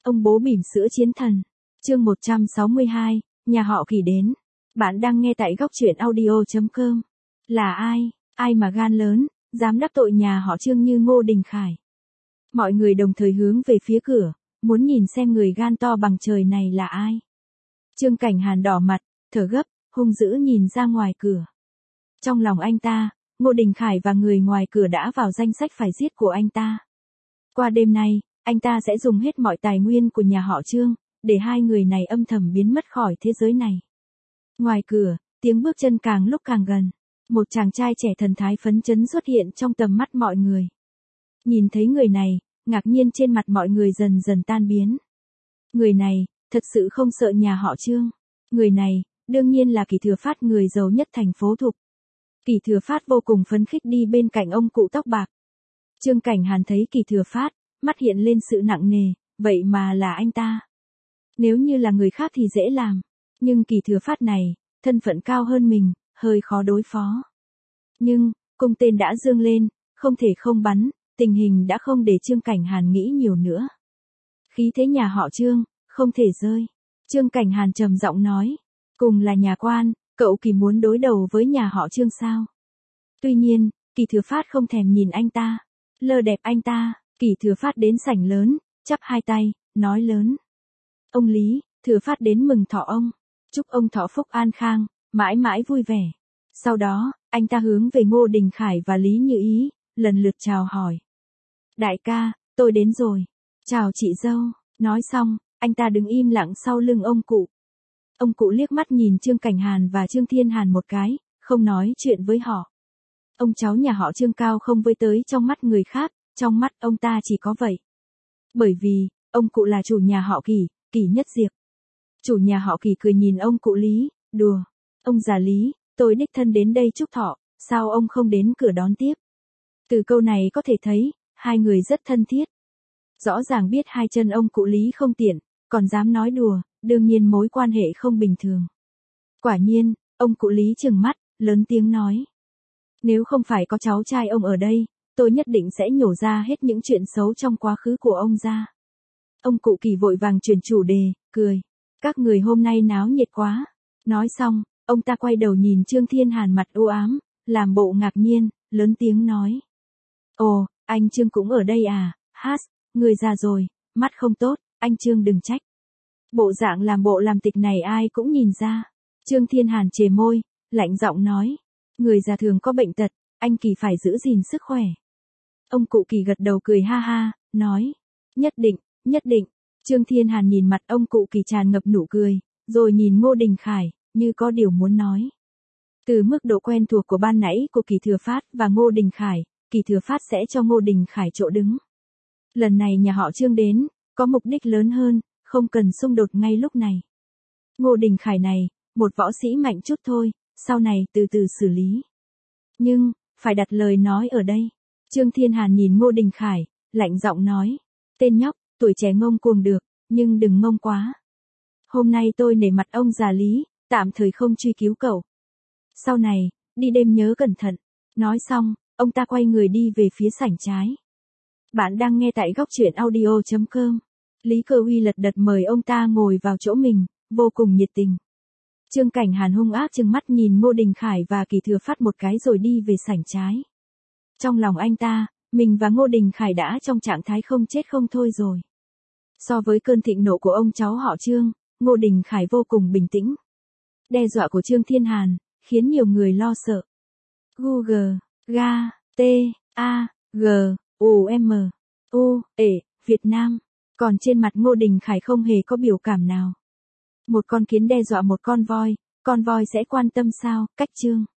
Ông bố bỉm sữa chiến thần. Chương 162, nhà họ Kỳ đến. Bạn đang nghe tại góc truyện audio.com. Là ai, ai mà gan lớn, dám đắc tội nhà họ Trương như Ngô Đình Khải. Mọi người đồng thời hướng về phía cửa, muốn nhìn xem người gan to bằng trời này là ai. Trương Cảnh Hàn đỏ mặt, thở gấp, hung dữ nhìn ra ngoài cửa. Trong lòng anh ta, Ngô Đình Khải và người ngoài cửa đã vào danh sách phải giết của anh ta. Qua đêm nay, anh ta sẽ dùng hết mọi tài nguyên của nhà họ Trương, để hai người này âm thầm biến mất khỏi thế giới này. Ngoài cửa, tiếng bước chân càng lúc càng gần. Một chàng trai trẻ thần thái phấn chấn xuất hiện trong tầm mắt mọi người. Nhìn thấy người này, ngạc nhiên trên mặt mọi người dần dần tan biến. Người này, thật sự không sợ nhà họ Trương. Người này, đương nhiên là Kỳ Thừa Phát, người giàu nhất thành phố Thục. Kỳ Thừa Phát vô cùng phấn khích đi bên cạnh ông cụ tóc bạc. Trương Cảnh Hàn thấy Kỳ Thừa Phát, mắt hiện lên sự nặng nề, vậy mà là anh ta. Nếu như là người khác thì dễ làm, nhưng Kỳ Thừa Phát này, thân phận cao hơn mình, hơi khó đối phó. Nhưng, cung tên đã giương lên, không thể không bắn, tình hình đã không để Trương Cảnh Hàn nghĩ nhiều nữa. Khí thế nhà họ Trương, không thể rơi. Trương Cảnh Hàn trầm giọng nói, cùng là nhà quan, cậu Kỳ muốn đối đầu với nhà họ Trương sao? Tuy nhiên, Kỳ Thừa Phát không thèm nhìn anh ta, lơ đẹp anh ta. Kỳ Thừa Phát đến sảnh lớn, chắp hai tay, nói lớn. Ông Lý, Thừa Phát đến mừng thọ ông, chúc ông thọ phúc an khang, mãi mãi vui vẻ. Sau đó, anh ta hướng về Ngô Đình Khải và Lý Như Ý, lần lượt chào hỏi. Đại ca, tôi đến rồi. Chào chị dâu. Nói xong, anh ta đứng im lặng sau lưng ông cụ. Ông cụ liếc mắt nhìn Trương Cảnh Hàn và Trương Thiên Hàn một cái, không nói chuyện với họ. Ông cháu nhà họ Trương cao không với tới trong mắt người khác, trong mắt ông ta chỉ có vậy. Bởi vì, ông cụ là chủ nhà họ Kỳ, Kỳ Nhất Diệp. Chủ nhà họ Kỳ cười nhìn ông cụ Lý, đùa. Ông già Lý, tôi đích thân đến đây chúc thọ, sao ông không đến cửa đón tiếp? Từ câu này có thể thấy, hai người rất thân thiết. Rõ ràng biết hai chân ông cụ Lý không tiện, còn dám nói đùa, đương nhiên mối quan hệ không bình thường. Quả nhiên, ông cụ Lý trừng mắt, lớn tiếng nói. Nếu không phải có cháu trai ông ở đây, tôi nhất định sẽ nhổ ra hết những chuyện xấu trong quá khứ của ông ra. Ông cụ Kỳ vội vàng chuyển chủ đề, cười. Các người hôm nay náo nhiệt quá. Nói xong, ông ta quay đầu nhìn Trương Thiên Hàn mặt u ám, làm bộ ngạc nhiên, lớn tiếng nói. Ồ, anh Trương cũng ở đây à, hát, người già rồi, mắt không tốt, anh Trương đừng trách. Bộ dạng làm bộ làm tịch này ai cũng nhìn ra. Trương Thiên Hàn chề môi, lạnh giọng nói. Người già thường có bệnh tật, anh Kỳ phải giữ gìn sức khỏe. Ông cụ Kỳ gật đầu cười ha ha, nói. Nhất định, nhất định. Trương Thiên Hàn nhìn mặt ông cụ Kỳ tràn ngập nụ cười, rồi nhìn Ngô Đình Khải, như có điều muốn nói. Từ mức độ quen thuộc của ban nãy của Kỳ Thừa Phát và Ngô Đình Khải, Kỳ Thừa Phát sẽ cho Ngô Đình Khải chỗ đứng. Lần này nhà họ Trương đến, có mục đích lớn hơn, không cần xung đột ngay lúc này. Ngô Đình Khải này, một võ sĩ mạnh chút thôi, sau này từ từ xử lý. Nhưng, phải đặt lời nói ở đây. Trương Thiên Hàn nhìn Ngô Đình Khải, lạnh giọng nói. Tên nhóc, tuổi trẻ ngông cuồng được, nhưng đừng ngông quá. Hôm nay tôi nể mặt ông già Lý, tạm thời không truy cứu cậu. Sau này, đi đêm nhớ cẩn thận. Nói xong, ông ta quay người đi về phía sảnh trái. Bạn đang nghe tại góc truyện audio.com. Lý Cơ Uy lật đật mời ông ta ngồi vào chỗ mình, vô cùng nhiệt tình. Trương Cảnh Hàn hung ác trừng mắt nhìn Ngô Đình Khải và Kỳ Thừa Phát một cái rồi đi về sảnh trái. Trong lòng anh ta, mình và Ngô Đình Khải đã trong trạng thái không chết không thôi rồi. So với cơn thịnh nộ của ông cháu họ Trương, Ngô Đình Khải vô cùng bình tĩnh. Đe dọa của Trương Thiên Hàn, khiến nhiều người lo sợ. Google, Ga, T, A, G, U, M, U, E, Việt Nam. Còn trên mặt Ngô Đình Khải không hề có biểu cảm nào. Một con kiến đe dọa một con voi sẽ quan tâm sao, cách Trương.